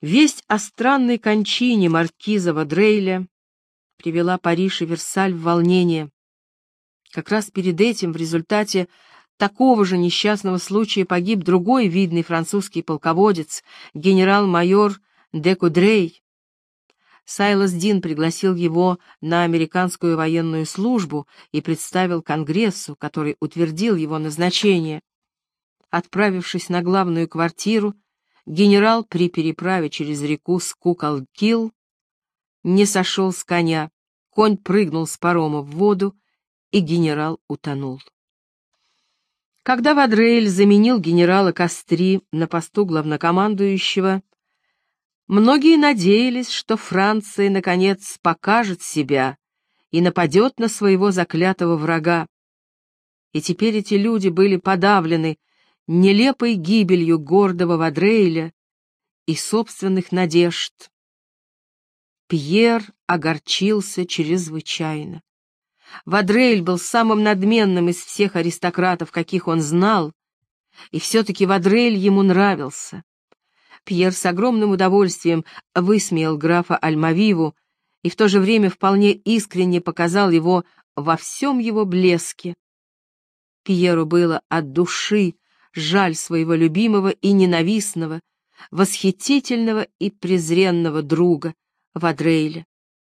Весть о странной кончине маркиза Вадрейля привела Париж и Версаль в волнение. Как раз перед этим в результате такого же несчастного случая погиб другой видный французский полководец, генерал-майор де Кудрей. Сайлас Дин пригласил его на американскую военную службу и представил Конгрессу, который утвердил его назначение. Отправившись на главную квартиру, генерал при переправе через реку Скукалкилл не сошел с коня, конь прыгнул с парома в воду, и генерал утонул. Когда Вадрейль заменил генерала Кастри на посту главнокомандующего, многие надеялись, что Франция, наконец, покажет себя и нападет на своего заклятого врага. И теперь эти люди были подавлены нелепой гибелью гордого Вадрейля и собственных надежд. Пьер огорчился чрезвычайно. Вадрейль был самым надменным из всех аристократов, каких он знал, и все-таки Вадрейль ему нравился. Пьер с огромным удовольствием высмеял графа Альмавиву и в то же время вполне искренне показал его во всем его блеске. Пьеру было от души жаль своего любимого и ненавистного, восхитительного и презренного друга Вадрейля.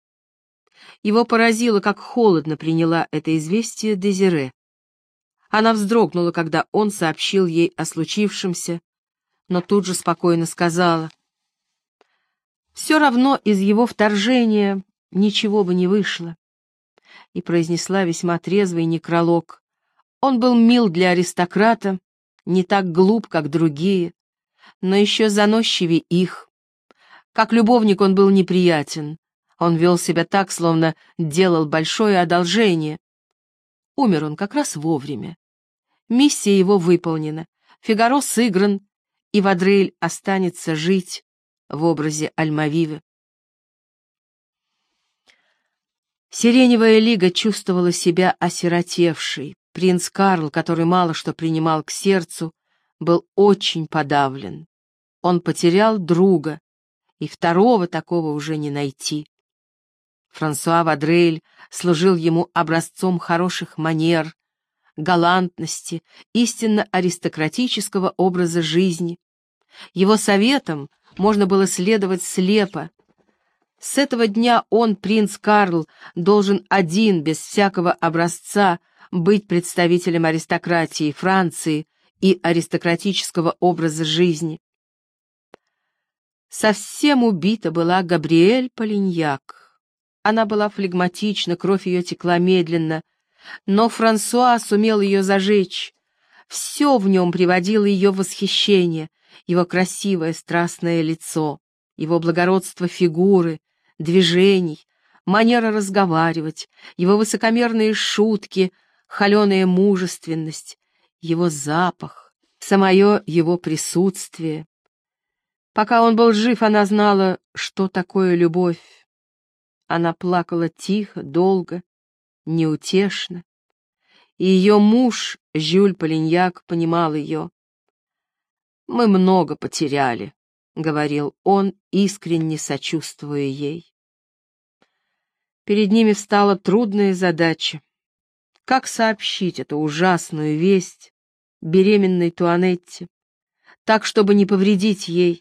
Его поразило, как холодно приняла это известие Дезире. Она вздрогнула, когда он сообщил ей о случившемся, но тут же спокойно сказала: «Все равно из его вторжения ничего бы не вышло», и произнесла весьма трезвый некролог. Он был мил для аристократа, не так глуп, как другие, но еще заносчивее их. Как любовник он был неприятен. Он вел себя так, словно делал большое одолжение. Умер он как раз вовремя. Миссия его выполнена, Фигаро сыгран, и Вадрейль останется жить в образе Альмавивы. Сиреневая лига чувствовала себя осиротевшей. Принц Карл, который мало что принимал к сердцу, был очень подавлен. Он потерял друга, и второго такого уже не найти. Франсуа Вадрейль служил ему образцом хороших манер, галантности, истинно аристократического образа жизни. Его советам можно было следовать слепо. С этого дня он, принц Карл, должен один, без всякого образца, быть представителем аристократии Франции и аристократического образа жизни. Совсем убита была Габриэль Полиньяк. Она была флегматична, кровь ее текла медленно, но Франсуа сумел ее зажечь. Все в нем приводило ее в восхищение: его красивое страстное лицо, его благородство фигуры, движений, манера разговаривать, его высокомерные шутки, холеная мужественность, его запах, самое его присутствие. Пока он был жив, она знала, что такое любовь. Она плакала тихо, долго, неутешно, и ее муж, Жюль Полиньяк, понимал ее. «Мы много потеряли», — говорил он, искренне сочувствуя ей. Перед ними встала трудная задача. Как сообщить эту ужасную весть беременной Туанетте, так, чтобы не повредить ей?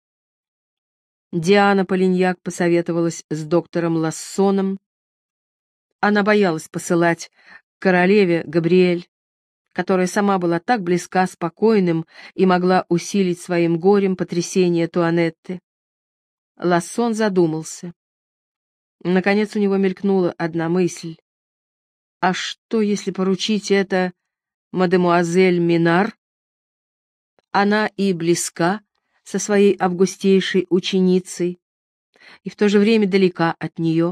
Диана Полиньяк посоветовалась с доктором Лассоном. Она боялась посылать к королеве Габриэль, которая сама была так близка спокойным и могла усилить своим горем потрясение Туанетты. Лассон задумался. Наконец у него мелькнула одна мысль. А что, если поручить это мадемуазель Минар? Она и близка со своей августейшей ученицей, и в то же время далека от нее.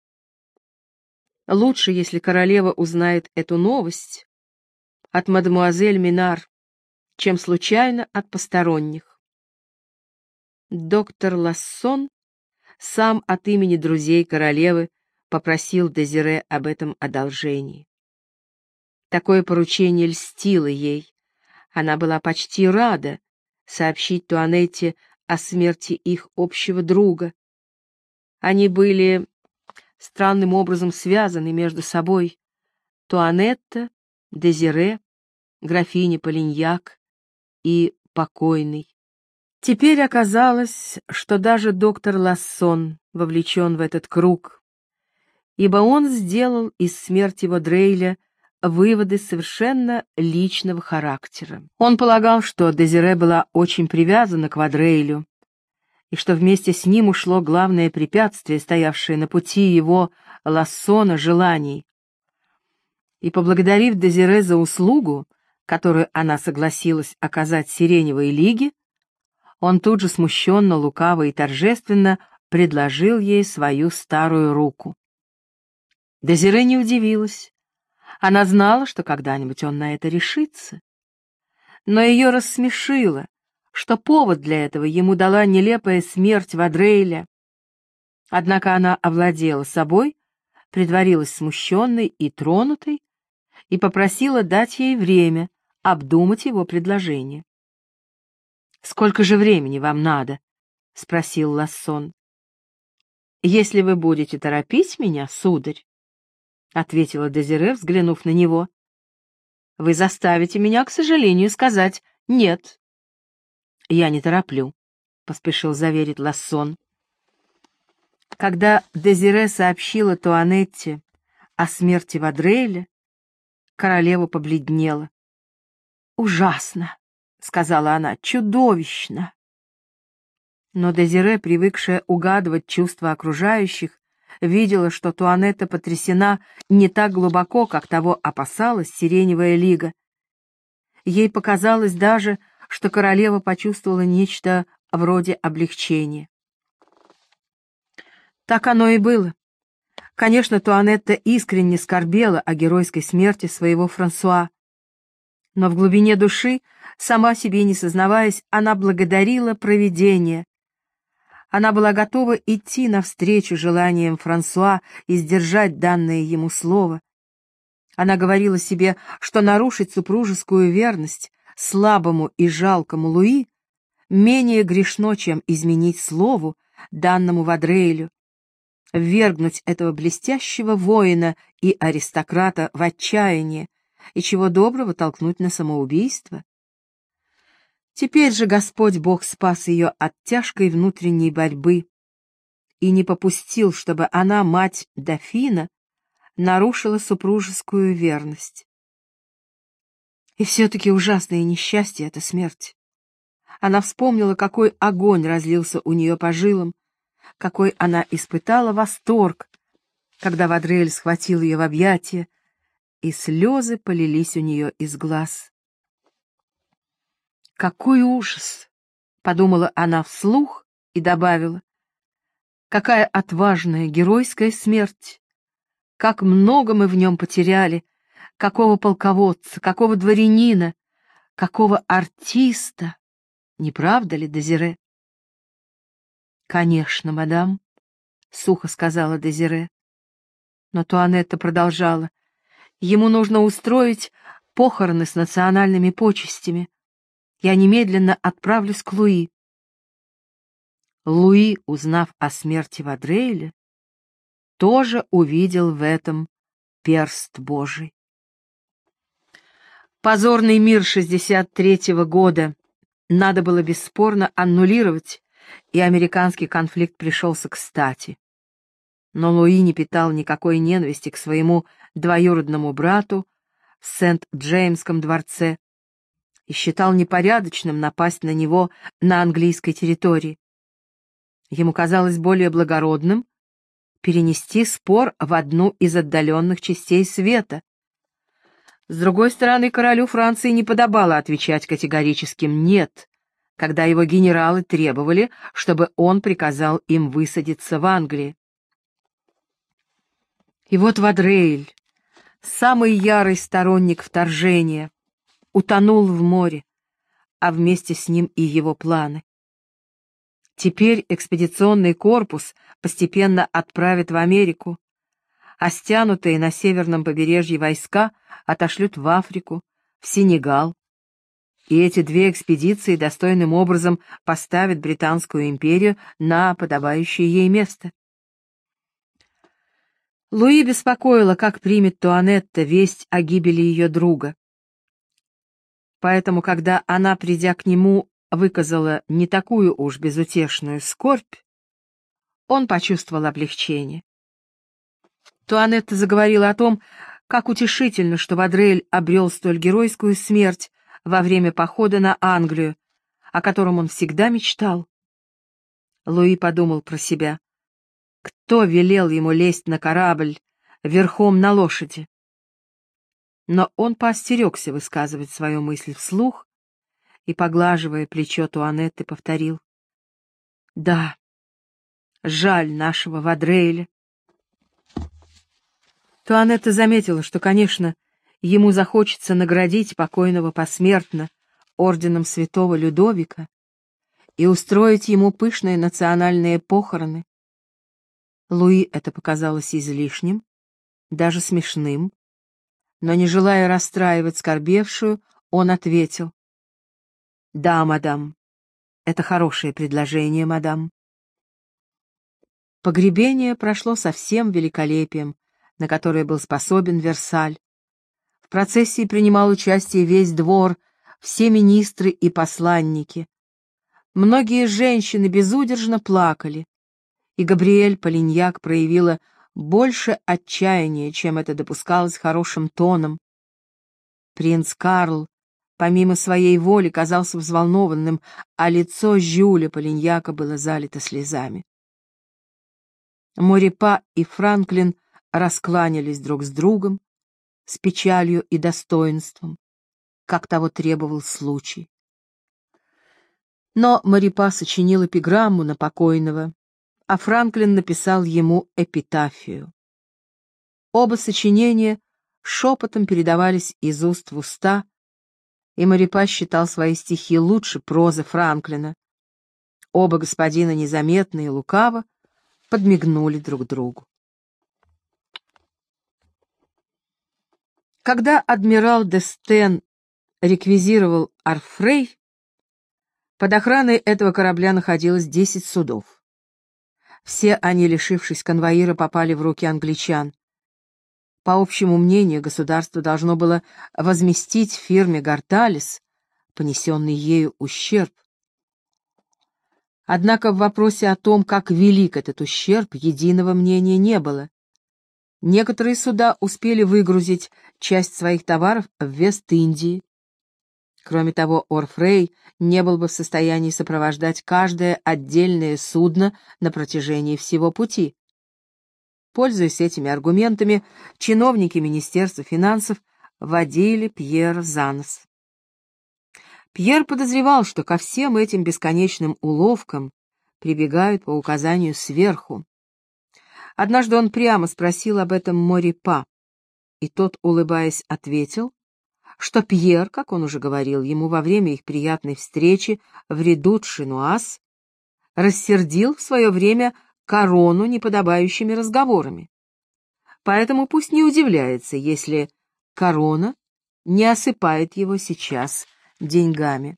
Лучше, если королева узнает эту новость от мадемуазель Минар, чем случайно от посторонних. Доктор Лассон сам от имени друзей королевы попросил Дезире об этом одолжении. Такое поручение льстило ей. Она была почти рада сообщить Туанетте о смерти их общего друга. Они были странным образом связаны между собой. Туанетта, Дезире, графиня Полиньяк и покойный. Теперь оказалось, что даже доктор Лассон вовлечен в этот круг, ибо он сделал из смерти Вадрейля выводы совершенно личного характера. Он полагал, что Дезире была очень привязана к Вадрейлю, и что вместе с ним ушло главное препятствие, стоявшее на пути его, Лассона, желаний. И, поблагодарив Дезире за услугу, которую она согласилась оказать Сиреневой лиге, он тут же смущенно, лукаво и торжественно предложил ей свою старую руку. Дезире не удивилась. Она знала, что когда-нибудь он на это решится. Но ее рассмешило, что повод для этого ему дала нелепая смерть Вадрейля. Однако она овладела собой, притворилась смущенной и тронутой и попросила дать ей время обдумать его предложение. «Сколько же времени вам надо?» — спросил Лассон. «Если вы будете торопить меня, сударь», — ответила Дезире, взглянув на него, — «вы заставите меня, к сожалению, сказать «нет». «Я не тороплю», — поспешил заверить Лассон. Когда Дезире сообщила Туанетте о смерти Вадрейля, королева побледнела. «Ужасно», — сказала она, — «чудовищно». Но Дезире, привыкшая угадывать чувства окружающих, видела, что Туанетта потрясена не так глубоко, как того опасалась Сиреневая лига. Ей показалось даже, что королева почувствовала нечто вроде облегчения. Так оно и было. Конечно, Туанетта искренне скорбела о геройской смерти своего Франсуа, но в глубине души, сама себе не сознаваясь, она благодарила провидение. Она была готова идти навстречу желаниям Франсуа и сдержать данное ему слово. Она говорила себе, что нарушить супружескую верность слабому и жалкому Луи менее грешно, чем изменить слову, данному Вадрейлю, ввергнуть этого блестящего воина и аристократа в отчаяние и чего доброго толкнуть на самоубийство. Теперь же Господь Бог спас ее от тяжкой внутренней борьбы и не попустил, чтобы она, мать дофина, нарушила супружескую верность. И все-таки ужасное несчастье — это смерть. Она вспомнила, какой огонь разлился у нее по жилам, какой она испытала восторг, когда Вадрейль схватил ее в объятия, и слезы полились у нее из глаз. «Какой ужас!» — подумала она вслух и добавила. «Какая отважная, геройская смерть! Как много мы в нем потеряли! Какого полководца, какого дворянина, какого артиста! Не правда ли, Дезире?» «Конечно, мадам», — сухо сказала Дезире. Но Туанетта продолжала. «Ему нужно устроить похороны с национальными почестями. Я немедленно отправлюсь к Луи». Луи, узнав о смерти Вадрейля, тоже увидел в этом перст Божий. Позорный мир 63-го года надо было бесспорно аннулировать, и американский конфликт пришелся кстати. Но Луи не питал никакой ненависти к своему двоюродному брату в Сент-Джеймском дворце и считал непорядочным напасть на него на английской территории. Ему казалось более благородным перенести спор в одну из отдаленных частей света. С другой стороны, королю Франции не подобало отвечать категорическим «нет», когда его генералы требовали, чтобы он приказал им высадиться в Англии. И вот Вадрейль, самый ярый сторонник вторжения, утонул в море, а вместе с ним и его планы. Теперь экспедиционный корпус постепенно отправят в Америку, а стянутые на северном побережье войска отошлют в Африку, в Сенегал. и эти две экспедиции достойным образом поставят Британскую империю на подобающее ей место. Луи беспокоило, как примет Туанетта весть о гибели ее друга. Поэтому, когда она, придя к нему, выказала не такую уж безутешную скорбь, он почувствовал облегчение. Туанетта заговорила о том, как утешительно, что Вадрель обрел столь геройскую смерть во время похода на Англию, о котором он всегда мечтал. Луи подумал про себя. Кто велел ему лезть на корабль верхом на лошади? Но он поостерегся высказывать свою мысль вслух и, поглаживая плечо Туанетты, повторил: «Да, жаль нашего Вадрейля». Туанетта заметила, что, конечно, ему захочется наградить покойного посмертно орденом святого Людовика и устроить ему пышные национальные похороны. Луи это показалось излишним, даже смешным, но, не желая расстраивать скорбевшую, он ответил: «Да, мадам, это хорошее предложение, мадам». Погребение прошло со всем великолепием, на которое был способен Версаль. В процессии принимал участие весь двор, все министры и посланники. Многие женщины безудержно плакали, и Габриэль Полиньяк проявила больше отчаяния, чем это допускалось хорошим тоном. Принц Карл, помимо своей воли, казался взволнованным, а лицо Жюля Полиньяка было залито слезами. Морепа и Франклин раскланялись друг с другом с печалью и достоинством, как того требовал случай. Но Морепа сочинил эпиграмму на покойного, а Франклин написал ему эпитафию. Оба сочинения шепотом передавались из уст в уста, и Морепа считал свои стихи лучше прозы Франклина. Оба господина незаметно и лукаво подмигнули друг другу. Когда адмирал Д'Эстен реквизировал Орфрей, под охраной этого корабля находилось 10 судов. Все они, лишившись конвоира, попали в руки англичан. По общему мнению, государство должно было возместить фирме Гарталис понесенный ею ущерб. Однако в вопросе о том, как велик этот ущерб, единого мнения не было. Некоторые суда успели выгрузить часть своих товаров в Вест-Индии. Кроме того, Орфрей не был бы в состоянии сопровождать каждое отдельное судно на протяжении всего пути. Пользуясь этими аргументами, чиновники Министерства финансов водили Пьера за нос. Пьер подозревал, что ко всем этим бесконечным уловкам прибегают по указанию сверху. Однажды он прямо спросил об этом Морепа, и тот, улыбаясь, ответил, что Пьер, как он уже говорил ему во время их приятной встречи в Редут-Шинуаз, рассердил в свое время корону неподобающими разговорами. Поэтому пусть не удивляется, если корона не осыпает его сейчас деньгами.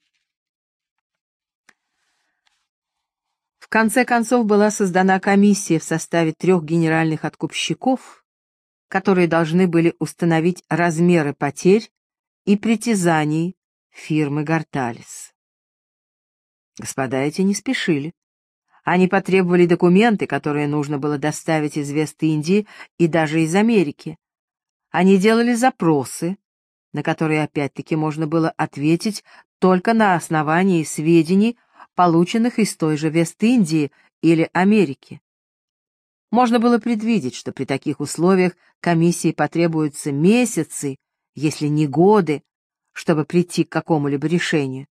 В конце концов была создана комиссия в составе 3 генеральных откупщиков, которые должны были установить размеры потерь и притязаний фирмы Гарталис. Господа эти не спешили. Они потребовали документы, которые нужно было доставить из Вест-Индии и даже из Америки. Они делали запросы, на которые опять-таки можно было ответить только на основании сведений, полученных из той же Вест-Индии или Америки. Можно было предвидеть, что при таких условиях комиссии потребуются месяцы, если не годы, чтобы прийти к какому-либо решению.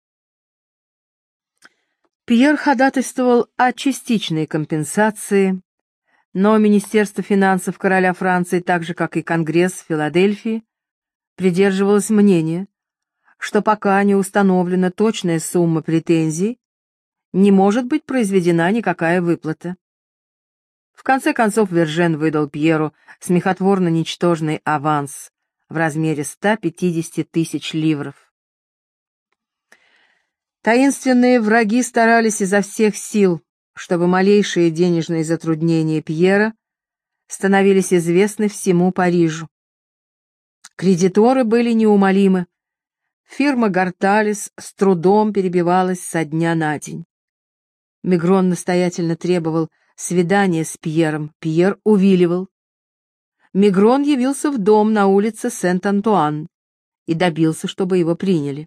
Пьер ходатайствовал о частичной компенсации, но Министерство финансов короля Франции, так же как и Конгресс в Филадельфии, придерживалось мнения, что пока не установлена точная сумма претензий, не может быть произведена никакая выплата. В конце концов Вержен выдал Пьеру смехотворно ничтожный аванс в размере 150 000 ливров. Таинственные враги старались изо всех сил, чтобы малейшие денежные затруднения Пьера становились известны всему Парижу. Кредиторы были неумолимы. Фирма Гарталис с трудом перебивалась со дня на день. Мегрон настоятельно требовал свидания с Пьером. Пьер увиливал. Мегрон явился в дом на улице Сент-Антуан и добился, чтобы его приняли.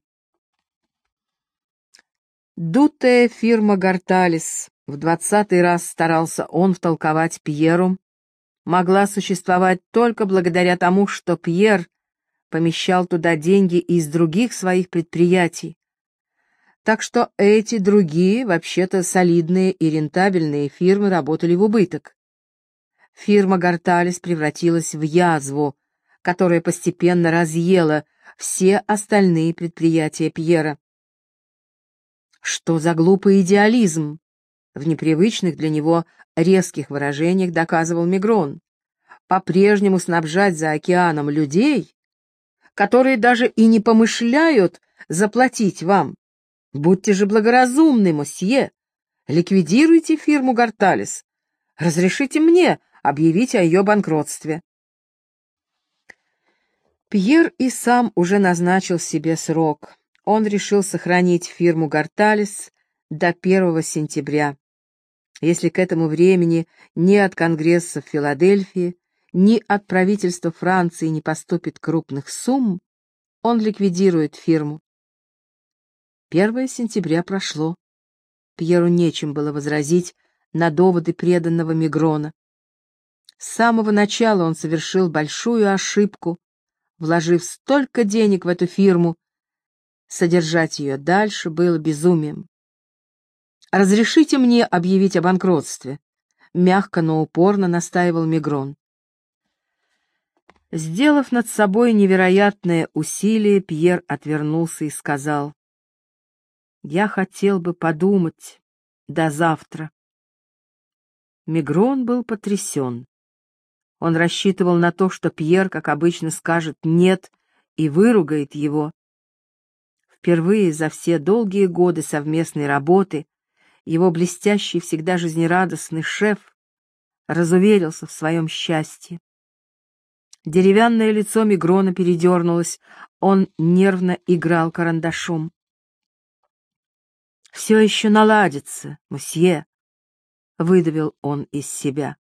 Дутая фирма Гарталис, в 20-й раз старался он втолковать Пьеру, могла существовать только благодаря тому, что Пьер помещал туда деньги из других своих предприятий. Так что эти другие, вообще-то солидные и рентабельные фирмы работали в убыток. Фирма Гарталис превратилась в язву, которая постепенно разъела все остальные предприятия Пьера. Что за глупый идеализм? В непривычных для него резких выражениях доказывал Мегрон. По-прежнему снабжать за океаном людей, которые даже и не помышляют заплатить вам. Будьте же благоразумны, мосье. Ликвидируйте фирму Гарталис. Разрешите мне объявить о ее банкротстве. Пьер и сам уже назначил себе срок. Он решил сохранить фирму Гарталис до 1 сентября. Если к этому времени ни от Конгресса в Филадельфии, ни от правительства Франции не поступит крупных сумм, он ликвидирует фирму. 1 сентября прошло. Пьеру нечем было возразить на доводы преданного Мегрона. С самого начала он совершил большую ошибку, вложив столько денег в эту фирму. Содержать ее дальше было безумием. «Разрешите мне объявить о банкротстве», — мягко, но упорно настаивал Мегрон. Сделав над собой невероятное усилие, Пьер отвернулся и сказал: «Я хотел бы подумать до завтра». Мегрон был потрясен. Он рассчитывал на то, что Пьер, как обычно, скажет «нет» и выругает его. Впервые за все долгие годы совместной работы его блестящий, всегда жизнерадостный шеф разуверился в своем счастье. Деревянное лицо Мегрона передернулось, он нервно играл карандашом. «Все еще наладится, мосье», — выдавил он из себя.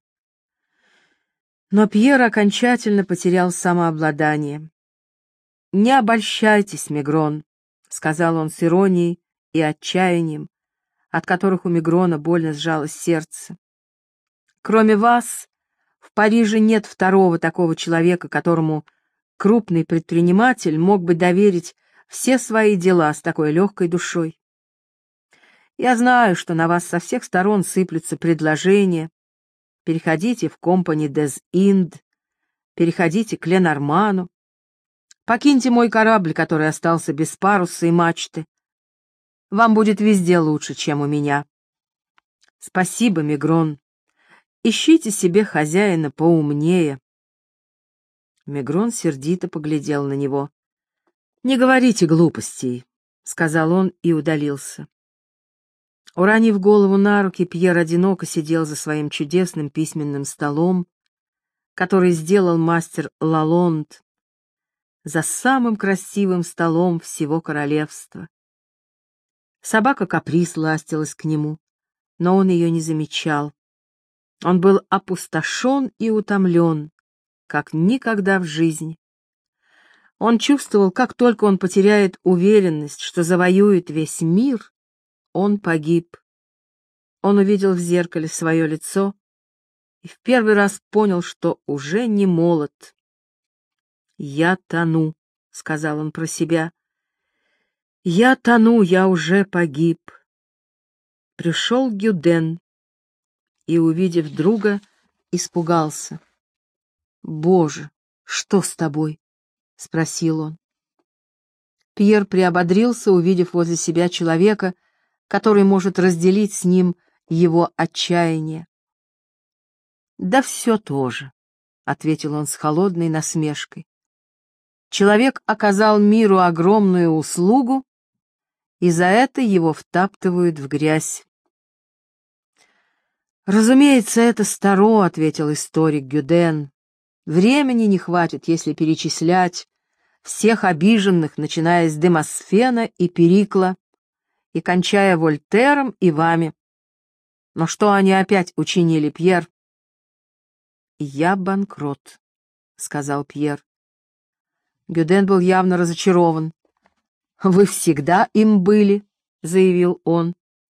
Но Пьер окончательно потерял самообладание. «Не обольщайтесь, Мегрон», — сказал он с иронией и отчаянием, от которых у Мегрона больно сжалось сердце. «Кроме вас, в Париже нет второго такого человека, которому крупный предприниматель мог бы доверить все свои дела с такой легкой душой. Я знаю, что на вас со всех сторон сыплются предложения. Переходите в Compagnie des Indes, переходите к Ленорману, покиньте мой корабль, который остался без паруса и мачты. Вам будет везде лучше, чем у меня. Спасибо, Мегрон. Ищите себе хозяина поумнее». Мегрон сердито поглядел на него. «Не говорите глупостей», — сказал он и удалился. Уронив голову на руки, Пьер одиноко сидел за своим чудесным письменным столом, который сделал мастер Лалонд, за самым красивым столом всего королевства. Собака Каприс ластилась к нему, но он ее не замечал. Он был опустошен и утомлен, как никогда в жизни. Он чувствовал, как только он потеряет уверенность, что завоюет весь мир, он погиб. Он увидел в зеркале свое лицо и в первый раз понял, что уже не молод. «Я тону», — сказал он про себя. «Я тону, я уже погиб». Пришел Гюден и, увидев друга, испугался. «Боже, что с тобой?» — спросил он. Пьер приободрился, увидев возле себя человека, который может разделить с ним его отчаяние. «Да все то же», — ответил он с холодной насмешкой. «Человек оказал миру огромную услугу и за это его втаптывают в грязь. «Разумеется, это старо», — ответил историк Гюден. «Времени не хватит, если перечислять всех обиженных, начиная с Демосфена и Перикла и кончая Вольтером и вами. Но что они опять учинили, Пьер?» «Я банкрот», — сказал Пьер. Гюден был явно разочарован. «Вы всегда им были», — заявил он.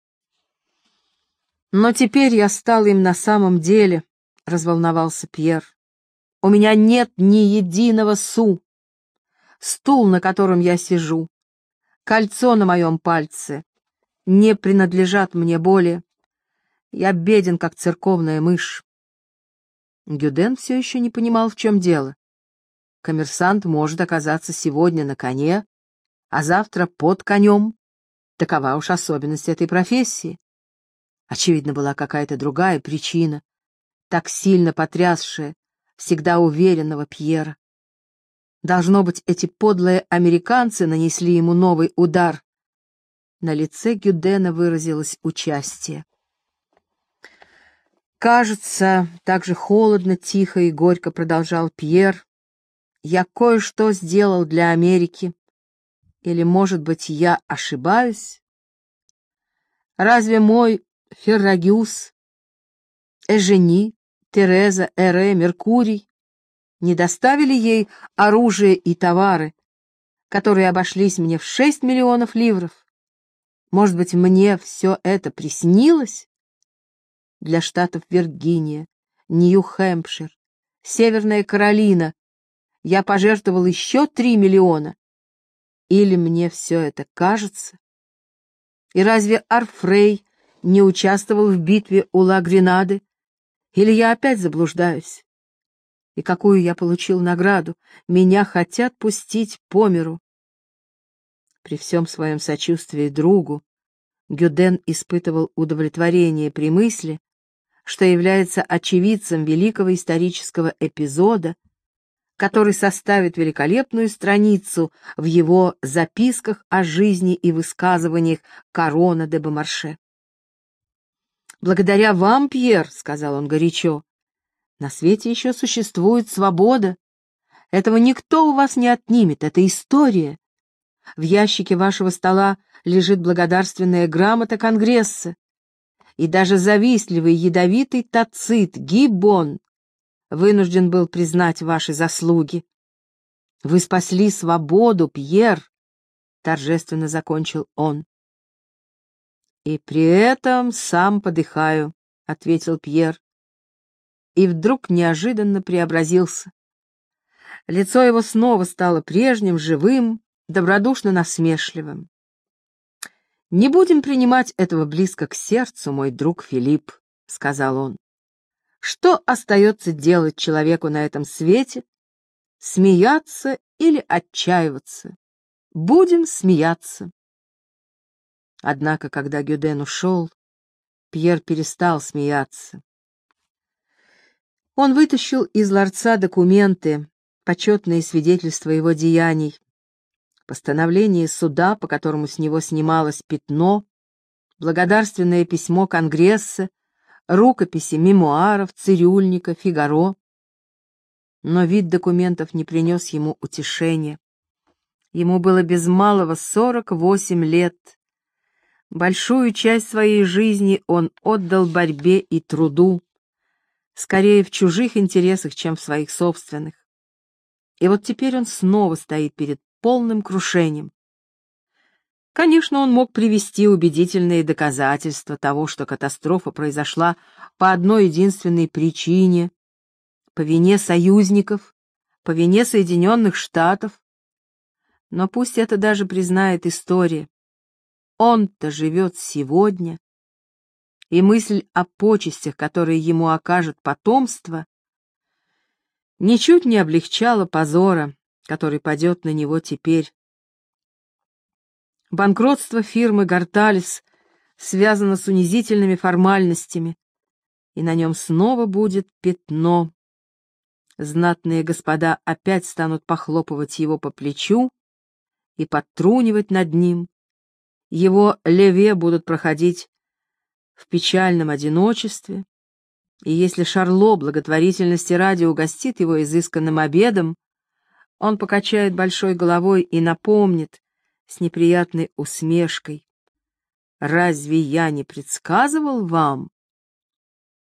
«Но теперь я стал им на самом деле», — разволновался Пьер. «У меня нет ни единого су. Стул, на котором я сижу, кольцо на моем пальце не принадлежат мне более. Я беден, как церковная мышь». Гюден все еще не понимал, в чем дело. Коммерсант может оказаться сегодня на коне, а завтра под конем. Такова уж особенность этой профессии. Очевидно, была какая-то другая причина, так сильно потрясшая всегда уверенного Пьера. Должно быть, эти подлые американцы нанесли ему новый удар. На лице Гюдена выразилось участие. «Кажется, так же холодно, тихо и горько продолжал Пьер, я кое-что сделал для Америки. Или, может быть, я ошибаюсь? Разве мой Феррагиус, Эжени, Тереза, Эре, Меркурий не доставили ей оружие и товары, которые обошлись мне в 6 миллионов ливров? Может быть, мне все это приснилось? Для штатов Виргиния, Нью-Хэмпшир, Северная Каролина я пожертвовал еще 3 миллиона. Или мне все это кажется? И разве Арфрей не участвовал в битве у Ла-Гренады? Или я опять заблуждаюсь? И какую я получил награду? Меня хотят пустить по миру. При всем своем сочувствии другу Гюден испытывал удовлетворение при мысли, что является очевидцем великого исторического эпизода, который составит великолепную страницу в его записках о жизни и высказываниях Корона де Бомарше. «Благодаря вам, Пьер, — сказал он горячо, — на свете еще существует свобода. Этого никто у вас не отнимет, это история. В ящике вашего стола лежит благодарственная грамота Конгресса, и даже завистливый ядовитый Тацит Гиббон вынужден был признать ваши заслуги. Вы спасли свободу, Пьер, — торжественно закончил он. И при этом сам подыхаю, — ответил Пьер. И вдруг неожиданно преобразился. Лицо его снова стало прежним, живым, добродушно насмешливым. «Не будем принимать этого близко к сердцу, мой друг Филипп», — сказал он. «Что остается делать человеку на этом свете? Смеяться или отчаиваться? Будем смеяться». Однако, когда Гюден ушел, Пьер перестал смеяться. Он вытащил из ларца документы, почетные свидетельства его деяний, постановление суда, по которому с него снималось пятно, благодарственное письмо Конгресса, рукописи мемуаров, цирюльника, Фигаро. Но вид документов не принес ему утешения. Ему было без малого 48 лет. Большую часть своей жизни он отдал борьбе и труду, скорее в чужих интересах, чем в своих собственных. И вот теперь он снова стоит перед полным крушением. Конечно, он мог привести убедительные доказательства того, что катастрофа произошла по одной единственной причине, по вине союзников, по вине Соединенных Штатов. Но пусть это даже признает история. Он-то живет сегодня, и мысль о почестях, которые ему окажет потомство, ничуть не облегчала позора, который падет на него теперь. Банкротство фирмы «Горталес» связано с унизительными формальностями, и на нем снова будет пятно. Знатные господа опять станут похлопывать его по плечу и подтрунивать над ним, его леве будут проходить в печальном одиночестве, и если Шарло благотворительности ради угостит его изысканным обедом, он покачает большой головой и напомнит с неприятной усмешкой: «Разве я не предсказывал вам,